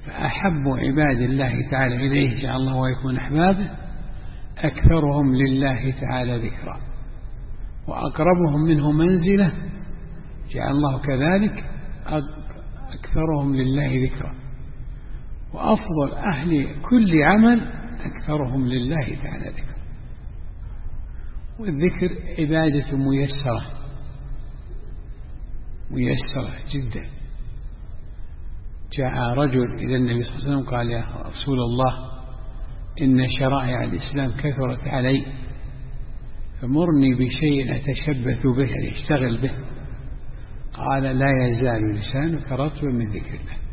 فأحب عباد الله تعالى إليه جعل الله ويكون أحبابه أكثرهم لله تعالى ذكرا، وأقربهم منه منزلة جعل الله كذلك أكثرهم لله ذكرا، وأفضل أهل كل عمل أكثرهم لله تعالى ذكرا. والذكر عبادة ميسرة جدا. جاء رجل إلى النبي صلى الله عليه وسلم قال: يا رسول الله، إن شرائع الإسلام كثرت علي، فمرني بشيء أتشبث به، يعني اشتغل به. قال: لا يزال لسانك رطبا من ذكر الله.